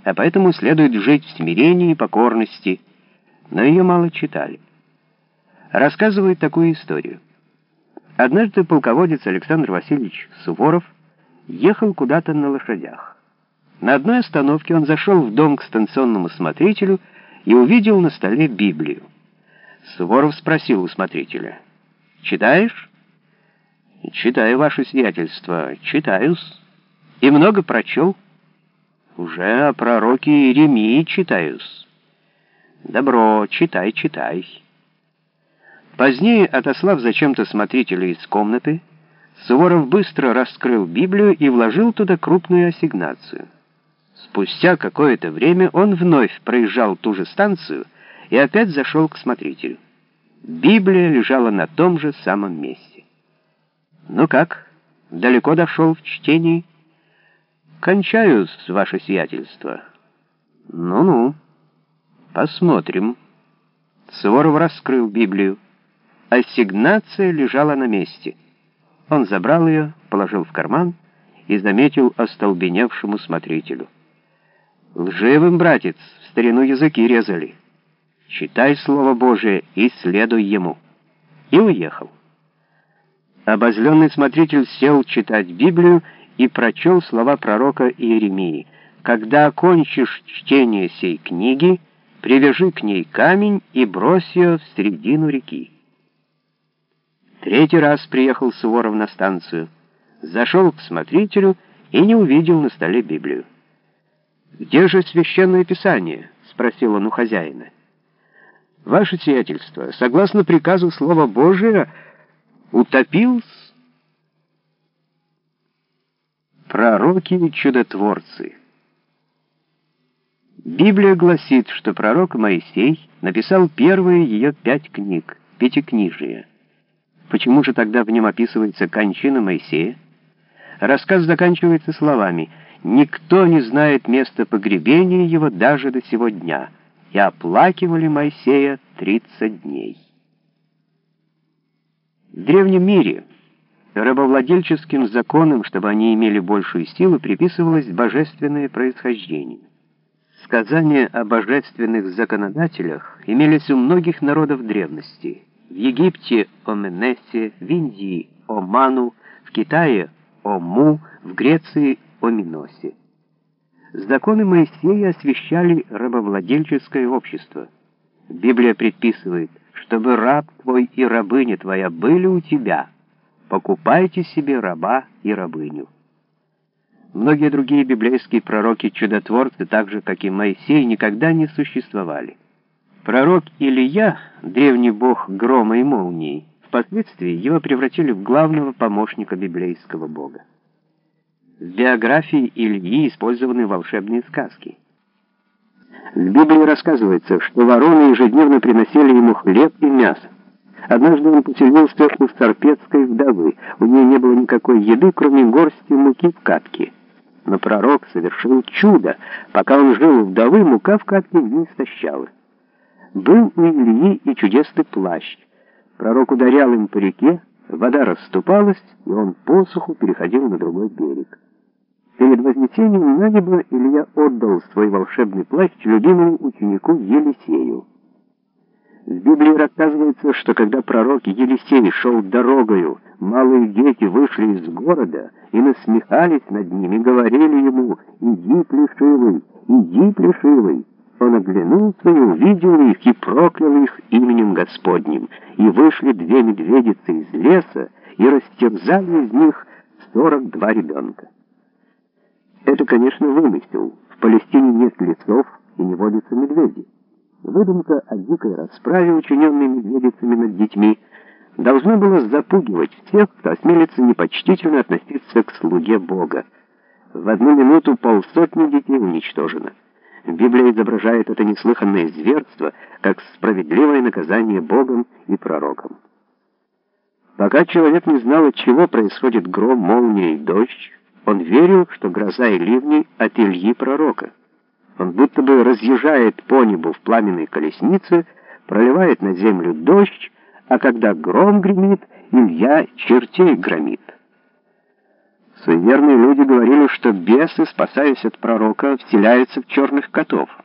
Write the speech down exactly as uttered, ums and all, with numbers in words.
а поэтому следует жить в смирении и покорности, но ее мало читали. Рассказывают такую историю. Однажды полководец Александр Васильевич Суворов ехал куда-то на лошадях. На одной остановке он зашел в дом к станционному смотрителю и увидел на столе Библию. Суворов спросил у смотрителя: «Читаешь?» «Читаю, ваше сиятельство, читаю-с». «И много прочел?» «Уже о пророке Иеремии читаю-с». «Добро, читай, читай». Позднее, отослав зачем-то смотрителя из комнаты, Суворов быстро раскрыл Библию и вложил туда крупную ассигнацию. Спустя какое-то время он вновь проезжал ту же станцию и опять зашел к смотрителю. Библия лежала на том же самом месте. «Ну как, далеко дошел в чтении?» «Кончаю, ваше сиятельство». «Ну-ну, посмотрим». Суворов раскрыл Библию. Ассигнация лежала на месте. Он забрал ее, положил в карман и заметил остолбеневшему смотрителю: «Лживым, братец, в старину языки резали. Читай Слово Божие и следуй ему». И уехал. Обозленный смотритель сел читать Библию и прочел слова пророка Иеремии: «Когда окончишь чтение сей книги, привяжи к ней камень и брось ее в середину реки». Третий раз приехал Суворов на станцию, зашел к смотрителю и не увидел на столе Библию. «Где же священное писание?» — спросил он у хозяина. «Ваше сиятельство, согласно приказу Слова Божия, утопил-с». Пророки и чудотворцы. Библия гласит, что пророк Моисей написал первые ее пять книг, пятикнижие. Почему же тогда в нем описывается кончина Моисея? Рассказ заканчивается словами: «Никто не знает места погребения его даже до сего дня, и оплакивали Моисея тридцать дней». В древнем мире рабовладельческим законам, чтобы они имели большую силу, приписывалось божественное происхождение. Сказания о божественных законодателях имелись у многих народов древности. В Египте о Менесе, в Индии о Ману, в Китае о Му, в Греции о Миносе. Законы Моисея освящали рабовладельческое общество. Библия предписывает: «Чтобы раб твой и рабыня твоя были у тебя, покупайте себе раба и рабыню». Многие другие библейские пророки-чудотворцы, так же, как и Моисей, никогда не существовали. Пророк Илия, древний бог грома и молнии, впоследствии его превратили в главного помощника библейского бога. В биографии Ильи использованы волшебные сказки. В Библии рассказывается, что вороны ежедневно приносили ему хлеб и мясо. Однажды он поселился у сарпетской вдовы. У нее не было никакой еды, кроме горсти муки в катке. Но пророк совершил чудо. Пока он жил у вдовы, мука в катке не истощалась. Был у Ильи и чудесный плащ. Пророк ударял им по реке, вода расступалась, и он по суху переходил на другой берег. Перед вознесением на небо Илья отдал свой волшебный плащ любимому ученику Елисею. В Библии рассказывается, что когда пророк Елисей шел дорогою, малые дети вышли из города и насмехались над ними, говорили ему: «Иди, плешивый, иди, плешивый». Он оглянулся и увидел их, и проклял их именем Господним. И вышли две медведицы из леса, и растерзали из них сорок два ребенка. Это, конечно, вымысел. В Палестине нет лесов и не водятся медведи. Выдумка о дикой расправе, учиненной медведицами над детьми, должна была запугивать всех, кто осмелится непочтительно относиться к слуге Бога. В одну минуту полсотни детей уничтожено. Библия изображает это неслыханное зверство как справедливое наказание Богом и пророком. Пока человек не знал, от чего происходит гром, молния и дождь, он верил, что гроза и ливни от Ильи пророка. Он будто бы разъезжает по небу в пламенной колеснице, проливает на землю дождь, а когда гром гремит, Илья чертей громит. Суеверные люди говорили, что бесы, спасаясь от пророка, вселяются в черных котов.